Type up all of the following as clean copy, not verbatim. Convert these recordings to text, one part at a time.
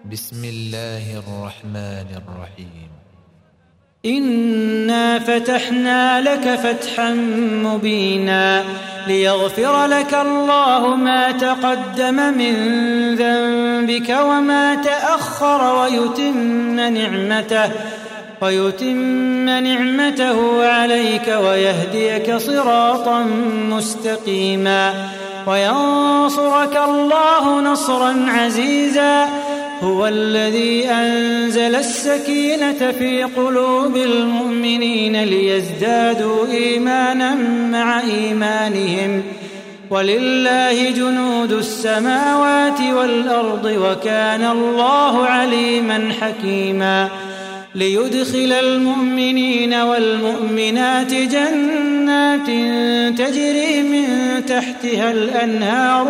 بسم الله الرحمن الرحيم. إنا فتحنا لك فتحا مبينا ليغفر لك الله ما تقدم من ذنبك وما تأخر ويتم نعمته عليك ويهديك صراطا مستقيما وينصرك الله نصرا عزيزا. هو الذي أنزل السكينة في قلوب المؤمنين ليزدادوا إيمانا مع إيمانهم ولله جنود السماوات والأرض وكان الله عليما حكيما. ليدخل المؤمنين والمؤمنات جنات تجري من تحتها الأنهار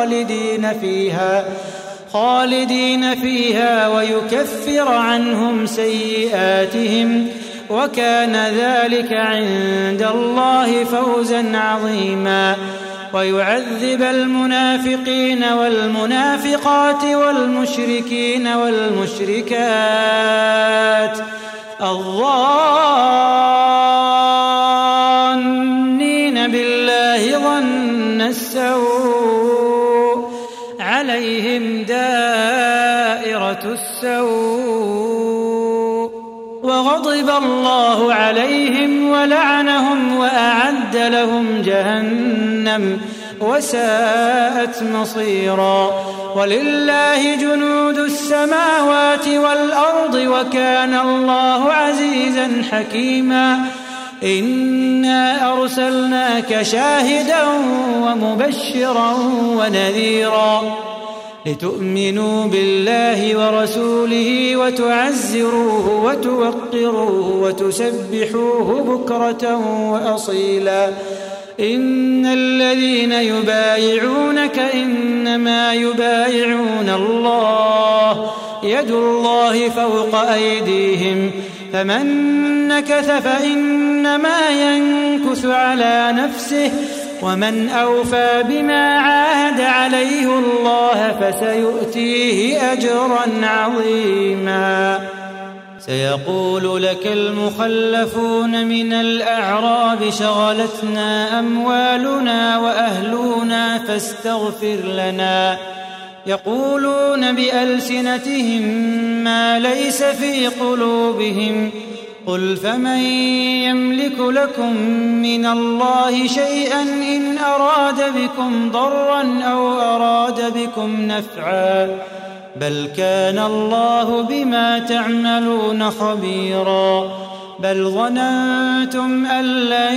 خالدين فيها ويكفر عنهم سيئاتهم وكان ذلك عند الله فوزا عظيما. ويعذب المنافقين والمنافقات والمشركين والمشركات الظانين بالله ظن السوء عليهم دائرة السوء وغضب الله عليهم ولعنهم وأعد لهم جهنم وساءت مصيرا. ولله جنود السماوات والأرض وكان الله عزيزا حكيما. إنا أرسلناك شاهدا ومبشرا ونذيرا لتؤمنوا بالله ورسوله وتعزروه وتوقروه وتسبحوه بكرة وأصيلا. إن الذين يبايعونك إنما يبايعون الله يد الله فوق أيديهم فمن نكث فإنما ينكث على نفسه ومن أوفى بما عاهد عليه الله فسيؤتيه أجرا عظيما. سيقول لك المخلفون من الأعراب شغلتنا أموالنا وأهلنا فاستغفر لنا يقولون بألسنتهم ما ليس في قلوبهم قل فمن يملك لكم من الله شيئا إن أراد بكم ضرا أو أراد بكم نفعا بل كان الله بما تعملون خبيرا. بل ظننتم أن لن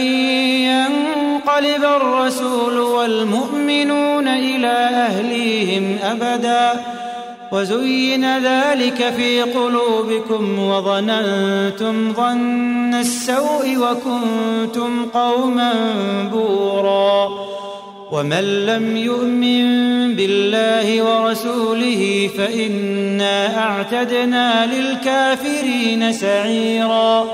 ينقلب الرسول والمؤمنون إلى أهليهم أبدا وزين ذلك في قلوبكم وظننتم ظن السوء وكنتم قوما بورا. ومن لم يؤمن بالله ورسوله فإنا أعتدنا للكافرين سعيرا.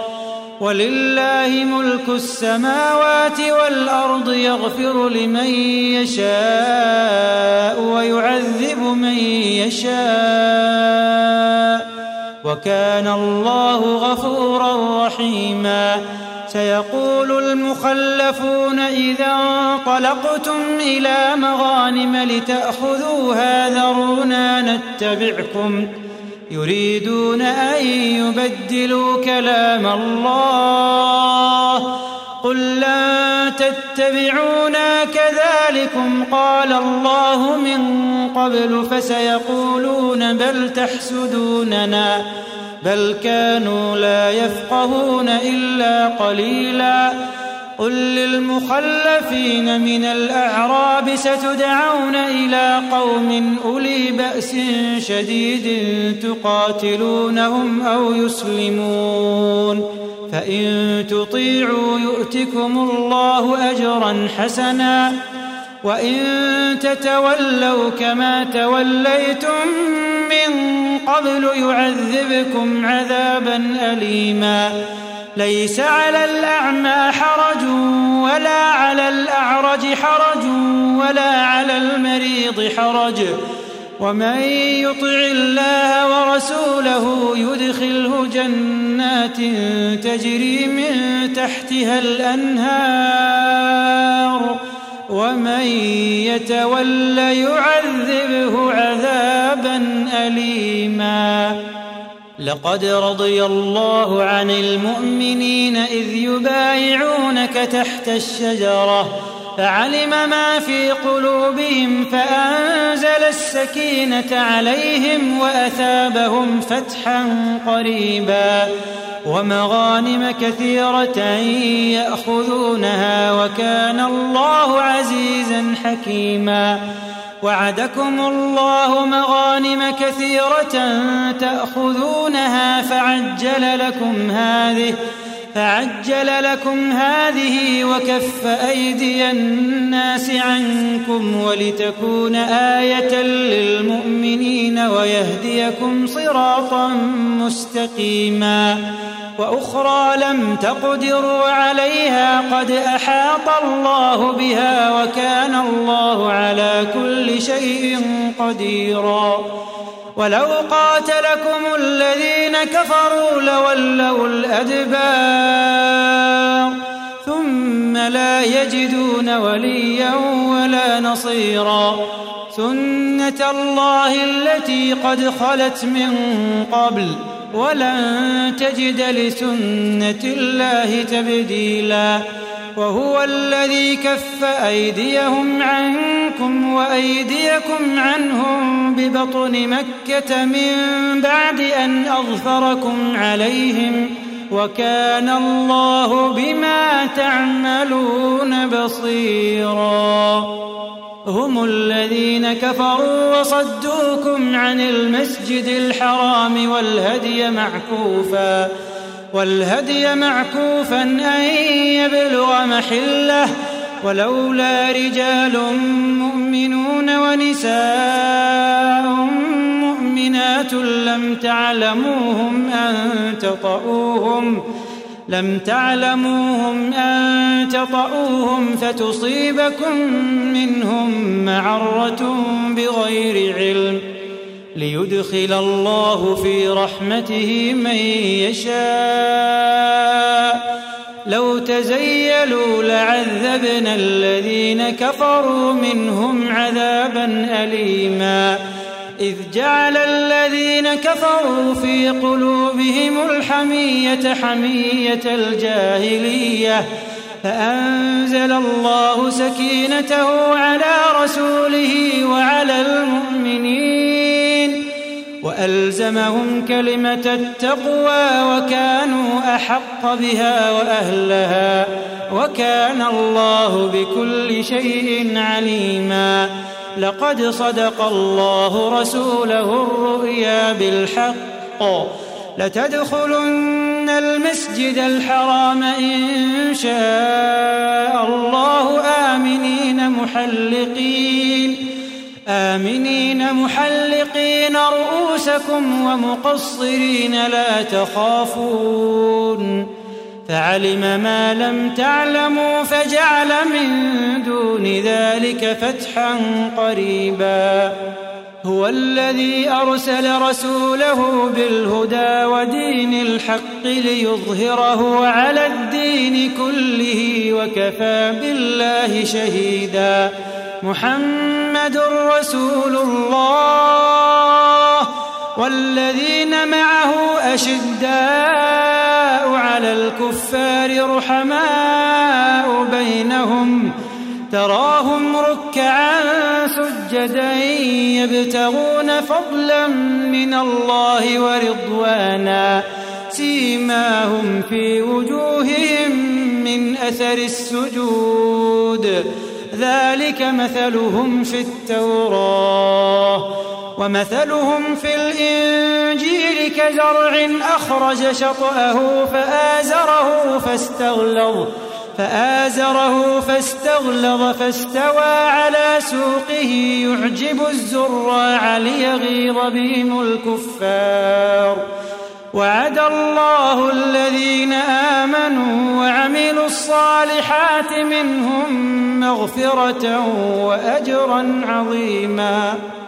ولله ملك السماوات والأرض يغفر لمن يشاء ويعذب من يشاء وكان الله غفورا رحيما. سيقول المخلفون إذا انطلقتم إلى مغانم لتأخذوها ذرونا نتبعكم يريدون أن يبدلوا كلام الله قل لن تتبعونا كذلكم قال الله من قبل فسيقولون بل تحسدوننا بل كانوا لا يفقهون إلا قليلا. قل للمخلفين من الأعراب ستدعون إلى قوم أولي بأس شديد تقاتلونهم أو يسلمون فإن تطيعوا يؤتكم الله أجرا حسنا وإن تتولوا كما توليتم من قبل يعذبكم عذابا أليما. ليس على الأعمى حرج ولا على الأعرج حرج ولا على المريض حرج ومن يطع الله ورسوله يدخله جنات تجري من تحتها الأنهار ومن يتول يعذبه عذابا أليما. لقد رضي الله عن المؤمنين إذ يبايعونك تحت الشجرة فعلم ما في قلوبهم فأنزل السكينة عليهم وأثابهم فتحا قريبا ومغانم كثيرة يأخذونها وكان الله عزيزا حكيما. وعدكم الله مغانم كثيرة تأخذونها فعجل لكم هذه وكف أيدي الناس عنكم ولتكون آية للمؤمنين ويهديكم صراطا مستقيما. وأخرى لم تقدروا عليها قد أحاط الله بها وكان الله على كل شيء قديرا. ولو قاتلكم الذين كفروا لولوا الأدبار ثم لا يجدون وليا ولا نصيرا. سنة الله التي قد خلت من قبل ولن تجد لسنة الله تبديلا. وهو الذي كف أيديهم عنكم وأيديكم عنهم ببطن مكة من بعد أن أظفركم عليهم وكان الله بما تعملون بصيرا. هم الذين كفروا وصدوكم عن المسجد الحرام والهدي معكوفا أن يبلغ محله ولولا رجال مؤمنون ونساء مؤمنات لم تعلموهم أن تطؤوهم فتصيبكم منهم معرة بغير علم ليدخل الله في رحمته من يشاء. لو تزيلوا لعذبنا الذين كفروا منهم عذابا أليما. إذ جعل الذين كفروا في قلوبهم الحمية حمية الجاهلية فأنزل الله سكينته على رسوله وعلى المؤمنين وألزمهم كلمة التقوى وكانوا أحق بها وأهلها وكان الله بكل شيء عليما. لقد صدق الله رسوله الرؤيا بالحق لتدخلن المسجد الحرام إن شاء الله آمنين محلقين رؤوسكم ومقصرين لا تخافون فعلم ما لم تعلموا فجعل من دون ذلك فتحا قريبا. هو الذي أرسل رسوله بالهدى ودين الحق ليظهره على الدين كله وكفى بالله شهيدا. محمد رسول الله والذين معه أشداء على الكفار رحماء بينهم تراهم ركعا سجدا يبتغون فضلا من الله ورضوانا سيماهم في وجوههم من أثر السجود ذلك مثلهم في التوراة ومثلهم في الإنجيل كزرع أخرج شطأه فآزره فاستغلظ فاستوى على سوقه يعجب الزراع ليغيظ بهم الكفار. وعد الله الذين آمنوا وعملوا الصالحات منهم مغفرة وأجرا عظيما.